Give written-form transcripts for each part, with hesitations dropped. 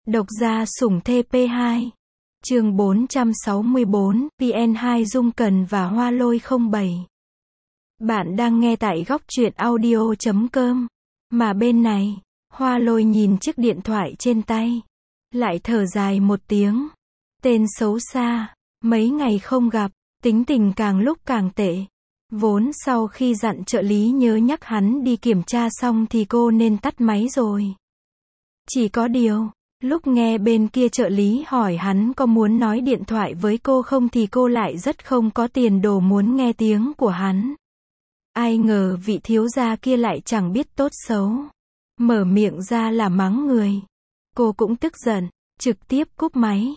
Độc gia sủng thê P2. Chương 464, PN2 Dung Cần và Hoa Lôi 07. Bạn đang nghe tại góc truyện audio.com. Mà bên này, Hoa Lôi nhìn chiếc điện thoại trên tay. Lại thở dài một tiếng. Tên xấu xa, mấy ngày không gặp, tính tình càng lúc càng tệ. Vốn sau khi dặn trợ lý nhớ nhắc hắn đi kiểm tra xong thì cô nên tắt máy rồi. Chỉ có điều, lúc nghe bên kia trợ lý hỏi hắn có muốn nói điện thoại với cô không thì cô lại rất không có tiền đồ muốn nghe tiếng của hắn. Ai ngờ vị thiếu gia kia lại chẳng biết tốt xấu. Mở miệng ra là mắng người. Cô cũng tức giận, trực tiếp cúp máy.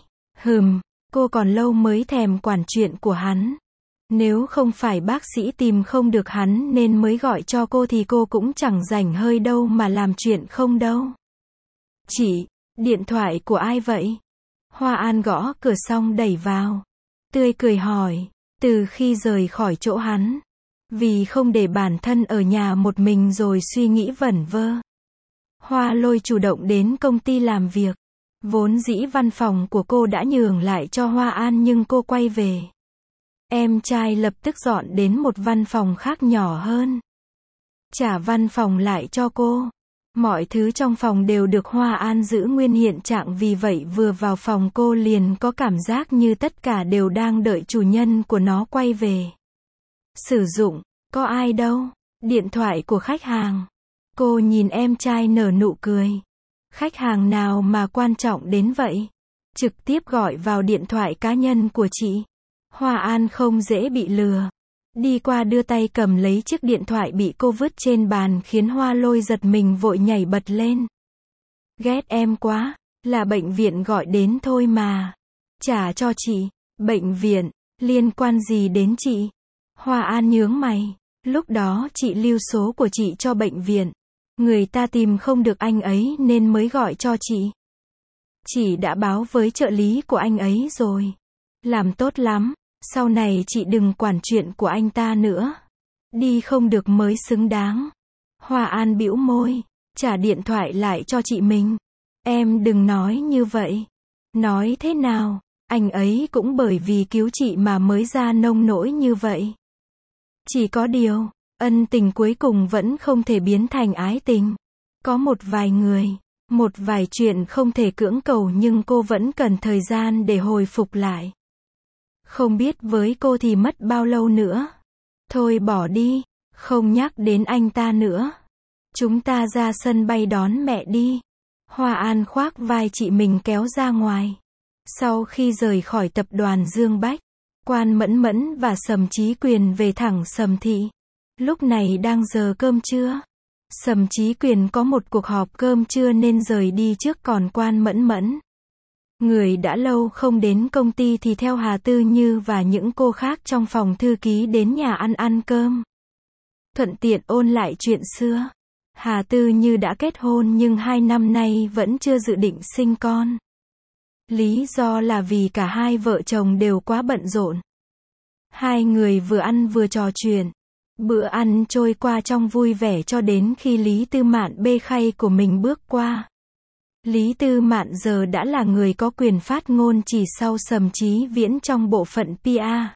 Cô còn lâu mới thèm quản chuyện của hắn. Nếu không phải bác sĩ tìm không được hắn nên mới gọi cho cô thì cô cũng chẳng rảnh hơi đâu mà làm chuyện không đâu. Chị, điện thoại của ai vậy? Hoa An gõ cửa xong đẩy vào. Tươi cười hỏi, từ khi rời khỏi chỗ hắn. Vì không để bản thân ở nhà một mình rồi suy nghĩ vẩn vơ. Hoa Lôi chủ động đến công ty làm việc. Vốn dĩ văn phòng của cô đã nhường lại cho Hoa An nhưng cô quay về. Em trai lập tức dọn đến một văn phòng khác nhỏ hơn. Trả văn phòng lại cho cô. Mọi thứ trong phòng đều được Hoa An giữ nguyên hiện trạng, vì vậy vừa vào phòng cô liền có cảm giác như tất cả đều đang đợi chủ nhân của nó quay về. Sử dụng, có ai đâu, điện thoại của khách hàng. Cô nhìn em trai nở nụ cười. Khách hàng nào mà quan trọng đến vậy? Trực tiếp gọi vào điện thoại cá nhân của chị. Hoa An không dễ bị lừa. Đi qua đưa tay cầm lấy chiếc điện thoại bị cô vứt trên bàn khiến Hoa Lôi giật mình vội nhảy bật lên. Ghét em quá, là bệnh viện gọi đến thôi mà. Trả cho chị. Bệnh viện, liên quan gì đến chị? Hoa An nhướng mày. Lúc đó chị lưu số của chị cho bệnh viện. Người ta tìm không được anh ấy nên mới gọi cho chị. Chị đã báo với trợ lý của anh ấy rồi. Làm tốt lắm. Sau này chị đừng quản chuyện của anh ta nữa. Đi không được mới xứng đáng. Hoa An bĩu môi, trả điện thoại lại cho chị mình. Em đừng nói như vậy. Nói thế nào, anh ấy cũng bởi vì cứu chị mà mới ra nông nỗi như vậy. Chỉ có điều, ân tình cuối cùng vẫn không thể biến thành ái tình. Có một vài người, một vài chuyện không thể cưỡng cầu nhưng cô vẫn cần thời gian để hồi phục lại. Không biết với cô thì mất bao lâu nữa. Thôi bỏ đi, không nhắc đến anh ta nữa. Chúng ta ra sân bay đón mẹ đi. Hoa An khoác vai chị mình kéo ra ngoài. Sau khi rời khỏi tập đoàn Dương Bách, Quan Mẫn Mẫn và Sầm Chí Quyền về thẳng Sầm Thị. Lúc này đang giờ cơm trưa. Sầm Chí Quyền có một cuộc họp cơm trưa nên rời đi trước, còn Quan Mẫn Mẫn, người đã lâu không đến công ty, thì theo Hà Tư Như và những cô khác trong phòng thư ký đến nhà ăn cơm. Thuận tiện ôn lại chuyện xưa. Hà Tư Như đã kết hôn nhưng 2 năm nay vẫn chưa dự định sinh con. Lý do là vì cả hai vợ chồng đều quá bận rộn. Hai người vừa ăn vừa trò chuyện. Bữa ăn trôi qua trong vui vẻ cho đến khi Lý Tư Mạn bê khay của mình bước qua. Lý Tư Mạn giờ đã là người có quyền phát ngôn chỉ sau Sầm Chí Viễn trong bộ phận PR.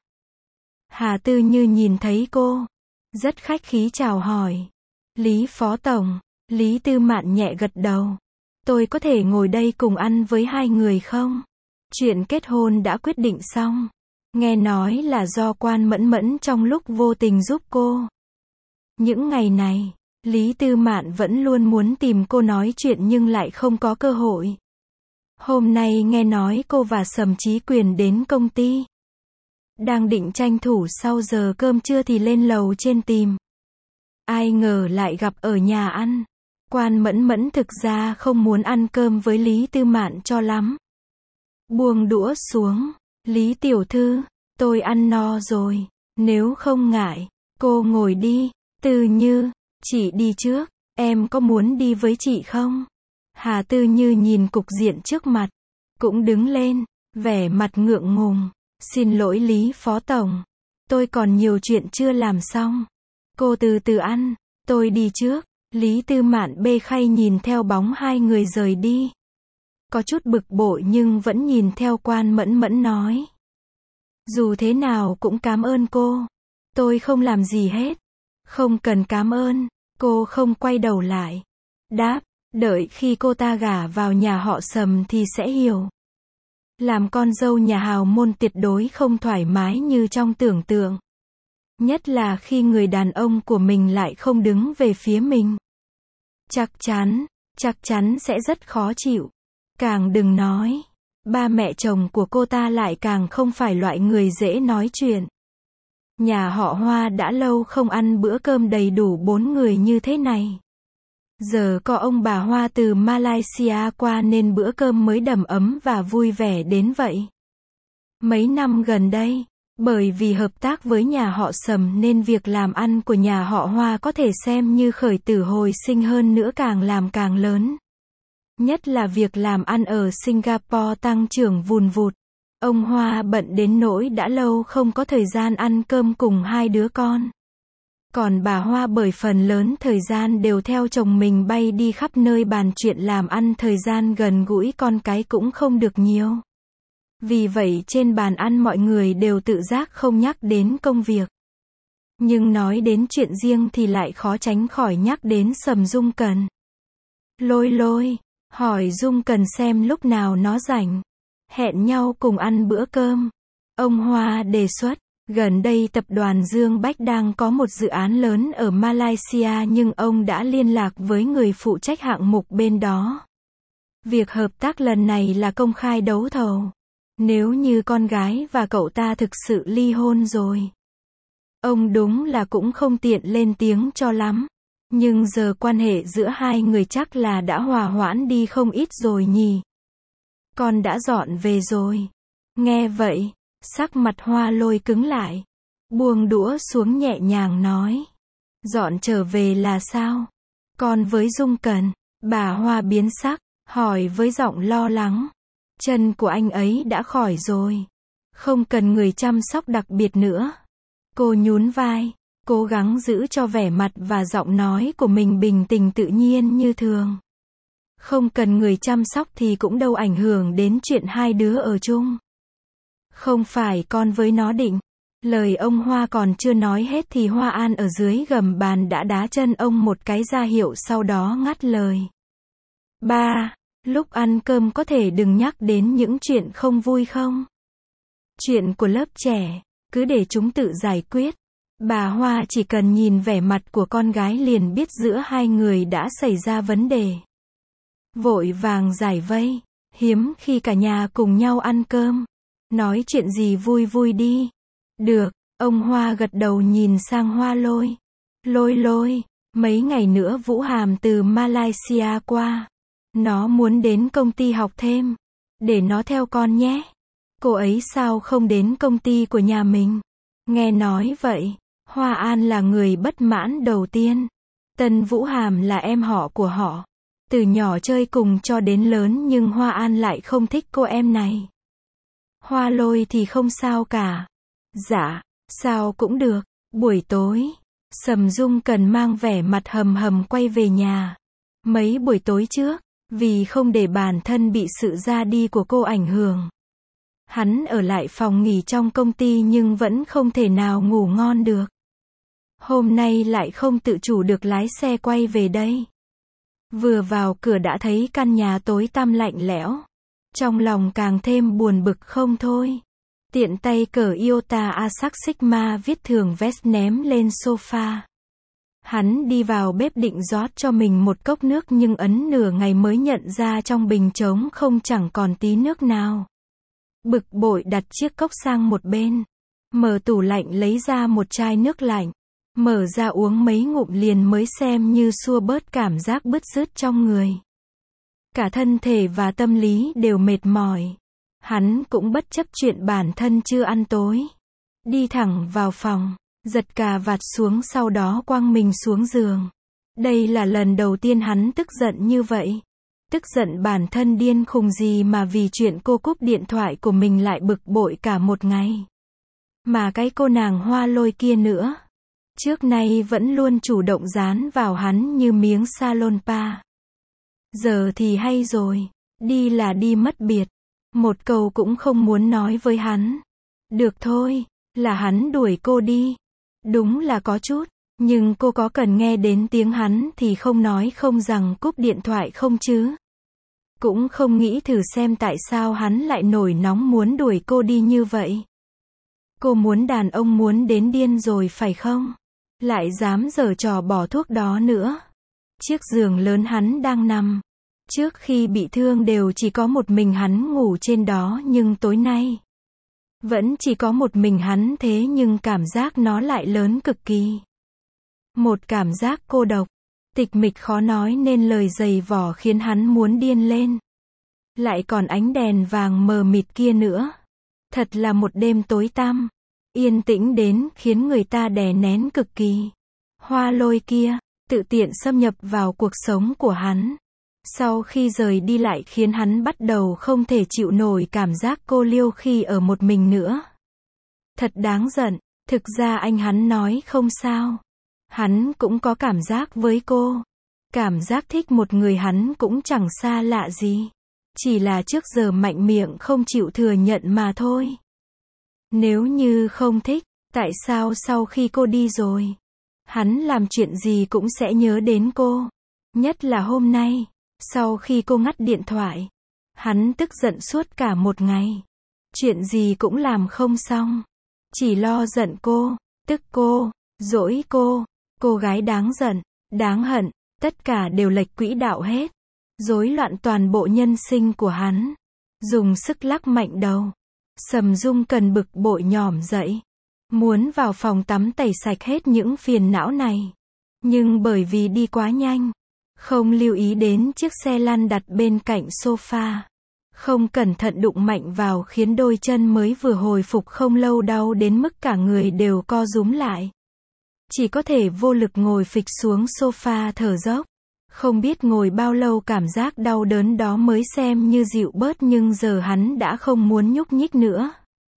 Hà Tư Như nhìn thấy cô, rất khách khí chào hỏi. Lý Phó Tổng. Lý Tư Mạn nhẹ gật đầu. Tôi có thể ngồi đây cùng ăn với hai người không? Chuyện kết hôn đã quyết định xong. Nghe nói là do Quan Mẫn Mẫn trong lúc vô tình giúp cô. Những ngày này, Lý Tư Mạn vẫn luôn muốn tìm cô nói chuyện nhưng lại không có cơ hội. Hôm nay nghe nói cô và Sầm Chí Quyền đến công ty. Đang định tranh thủ sau giờ cơm trưa thì lên lầu trên tìm. Ai ngờ lại gặp ở nhà ăn. Quan Mẫn Mẫn thực ra không muốn ăn cơm với Lý Tư Mạn cho lắm. Buông đũa xuống. Lý tiểu thư, tôi ăn no rồi. Nếu không ngại, cô ngồi đi. Tư Như, chị đi trước. Em có muốn đi với chị không? Hà Tư Như nhìn cục diện trước mặt. Cũng đứng lên, vẻ mặt ngượng ngùng. Xin lỗi Lý Phó Tổng. Tôi còn nhiều chuyện chưa làm xong. Cô từ từ ăn, tôi đi trước. Lý Tư Mạn bê khay nhìn theo bóng hai người rời đi. Có chút bực bội nhưng vẫn nhìn theo Quan Mẫn Mẫn nói. Dù thế nào cũng cảm ơn cô. Tôi không làm gì hết. Không cần cảm ơn. Cô không quay đầu lại. Đáp, đợi khi cô ta gả vào nhà họ Sầm thì sẽ hiểu. Làm con dâu nhà hào môn tuyệt đối không thoải mái như trong tưởng tượng. Nhất là khi người đàn ông của mình lại không đứng về phía mình. Chắc chắn sẽ rất khó chịu. Càng đừng nói, ba mẹ chồng của cô ta lại càng không phải loại người dễ nói chuyện. Nhà họ Hoa đã lâu không ăn bữa cơm đầy đủ 4 người như thế này. Giờ có ông bà Hoa từ Malaysia qua nên bữa cơm mới đầm ấm và vui vẻ đến vậy. Mấy năm gần đây, bởi vì hợp tác với nhà họ Sầm nên việc làm ăn của nhà họ Hoa có thể xem như khởi tử hồi sinh, hơn nữa càng làm càng lớn. Nhất là việc làm ăn ở Singapore tăng trưởng vùn vụt. Ông Hoa bận đến nỗi đã lâu không có thời gian ăn cơm cùng hai đứa con. Còn bà Hoa bởi phần lớn thời gian đều theo chồng mình bay đi khắp nơi bàn chuyện làm ăn, thời gian gần gũi con cái cũng không được nhiều. Vì vậy trên bàn ăn mọi người đều tự giác không nhắc đến công việc. Nhưng nói đến chuyện riêng thì lại khó tránh khỏi nhắc đến Sầm Dung Cần. Lôi, hỏi Dung Cần xem lúc nào nó rảnh. Hẹn nhau cùng ăn bữa cơm. Ông Hoa đề xuất, gần đây tập đoàn Dương Bách đang có một dự án lớn ở Malaysia nhưng ông đã liên lạc với người phụ trách hạng mục bên đó. Việc hợp tác lần này là công khai đấu thầu. Nếu như con gái và cậu ta thực sự ly hôn rồi. Ông đúng là cũng không tiện lên tiếng cho lắm. Nhưng giờ quan hệ giữa hai người chắc là đã hòa hoãn đi không ít rồi nhỉ. Con đã dọn về rồi. Nghe vậy, sắc mặt Hoa Lôi cứng lại. Buông đũa xuống nhẹ nhàng nói. Dọn trở về là sao? Con với Dung Cần. Bà Hoa biến sắc, hỏi với giọng lo lắng. Chân của anh ấy đã khỏi rồi. Không cần người chăm sóc đặc biệt nữa. Cô nhún vai, cố gắng giữ cho vẻ mặt và giọng nói của mình bình tĩnh tự nhiên như thường. Không cần người chăm sóc thì cũng đâu ảnh hưởng đến chuyện hai đứa ở chung. Không phải con với nó định. Lời ông Hoa còn chưa nói hết thì Hoa An ở dưới gầm bàn đã đá chân ông một cái ra hiệu, sau đó ngắt lời. Ba, lúc ăn cơm có thể đừng nhắc đến những chuyện không vui không? Chuyện của lớp trẻ, cứ để chúng tự giải quyết. Bà Hoa chỉ cần nhìn vẻ mặt của con gái liền biết giữa hai người đã xảy ra vấn đề. Vội vàng giải vây, hiếm khi cả nhà cùng nhau ăn cơm. Nói chuyện gì vui vui đi. Được, ông Hoa gật đầu nhìn sang Hoa Lôi. Lôi, mấy ngày nữa Vũ Hàm từ Malaysia qua. Nó muốn đến công ty học thêm. Để nó theo con nhé. Cô ấy sao không đến công ty của nhà mình? Nghe nói vậy, Hoa An là người bất mãn đầu tiên. Tân Vũ Hàm là em họ của họ. Từ nhỏ chơi cùng cho đến lớn nhưng Hoa An lại không thích cô em này. Hoa Lôi thì không sao cả. Dạ, sao cũng được. Buổi tối, Sầm Dung Cần mang vẻ mặt hầm hầm quay về nhà. Mấy buổi tối trước, vì không để bản thân bị sự ra đi của cô ảnh hưởng, hắn ở lại phòng nghỉ trong công ty nhưng vẫn không thể nào ngủ ngon được. Hôm nay lại không tự chủ được lái xe quay về đây. Vừa vào cửa đã thấy căn nhà tối tăm lạnh lẽo. Trong lòng càng thêm buồn bực không thôi. Tiện tay cởi Iota Asac Sigma viết thường vest ném lên sofa. Hắn đi vào bếp định rót cho mình một cốc nước nhưng ấn nửa ngày mới nhận ra trong bình trống không chẳng còn tí nước nào. Bực bội đặt chiếc cốc sang một bên. Mở tủ lạnh lấy ra một chai nước lạnh. Mở ra uống mấy ngụm liền mới xem như xua bớt cảm giác bứt rứt trong người. Cả thân thể và tâm lý đều mệt mỏi. Hắn cũng bất chấp chuyện bản thân chưa ăn tối. Đi thẳng vào phòng, giật cà vạt xuống sau đó quăng mình xuống giường. Đây là lần đầu tiên hắn tức giận như vậy. Tức giận bản thân điên khùng gì mà vì chuyện cô cúp điện thoại của mình lại bực bội cả một ngày. Mà cái cô nàng Hoa Lôi kia nữa. Trước nay vẫn luôn chủ động dán vào hắn như miếng salon pa. Giờ thì hay rồi. Đi là đi mất biệt. Một câu cũng không muốn nói với hắn. Được thôi, là hắn đuổi cô đi. Đúng là có chút, nhưng cô có cần nghe đến tiếng hắn thì không nói không rằng cúp điện thoại không chứ? Cũng không nghĩ thử xem tại sao hắn lại nổi nóng muốn đuổi cô đi như vậy. Cô muốn đàn ông muốn đến điên rồi phải không? Lại dám giở trò bỏ thuốc đó nữa. Chiếc giường lớn hắn đang nằm. Trước khi bị thương đều chỉ có một mình hắn ngủ trên đó nhưng tối nay vẫn chỉ có một mình hắn thế nhưng cảm giác nó lại lớn cực kỳ. Một cảm giác cô độc, tịch mịch khó nói nên lời dày vò khiến hắn muốn điên lên. Lại còn ánh đèn vàng mờ mịt kia nữa. Thật là một đêm tối tăm, yên tĩnh đến khiến người ta đè nén cực kỳ. Hoa Lôi kia, tự tiện xâm nhập vào cuộc sống của hắn. Sau khi rời đi lại khiến hắn bắt đầu không thể chịu nổi cảm giác cô liêu khi ở một mình nữa. Thật đáng giận, thực ra anh hắn nói không sao. Hắn cũng có cảm giác với cô. Cảm giác thích một người hắn cũng chẳng xa lạ gì. Chỉ là trước giờ mạnh miệng không chịu thừa nhận mà thôi. Nếu như không thích, tại sao sau khi cô đi rồi, hắn làm chuyện gì cũng sẽ nhớ đến cô. Nhất là hôm nay, sau khi cô ngắt điện thoại, hắn tức giận suốt cả một ngày. Chuyện gì cũng làm không xong. Chỉ lo giận cô, tức cô, dỗi cô gái đáng giận, đáng hận, tất cả đều lệch quỹ đạo hết. Rối loạn toàn bộ nhân sinh của hắn. Dùng sức lắc mạnh đầu. Sầm Dung Cần bực bội nhỏm dậy. Muốn vào phòng tắm tẩy sạch hết những phiền não này. Nhưng bởi vì đi quá nhanh, không lưu ý đến chiếc xe lăn đặt bên cạnh sofa. Không cẩn thận đụng mạnh vào khiến đôi chân mới vừa hồi phục không lâu đau đến mức cả người đều co rúm lại. Chỉ có thể vô lực ngồi phịch xuống sofa thở dốc. Không biết ngồi bao lâu cảm giác đau đớn đó mới xem như dịu bớt nhưng giờ hắn đã không muốn nhúc nhích nữa.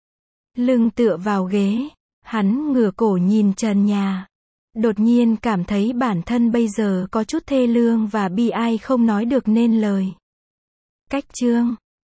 Lưng tựa vào ghế, hắn ngửa cổ nhìn trần nhà. Đột nhiên cảm thấy bản thân bây giờ có chút thê lương và bi ai không nói được nên lời. Cách chương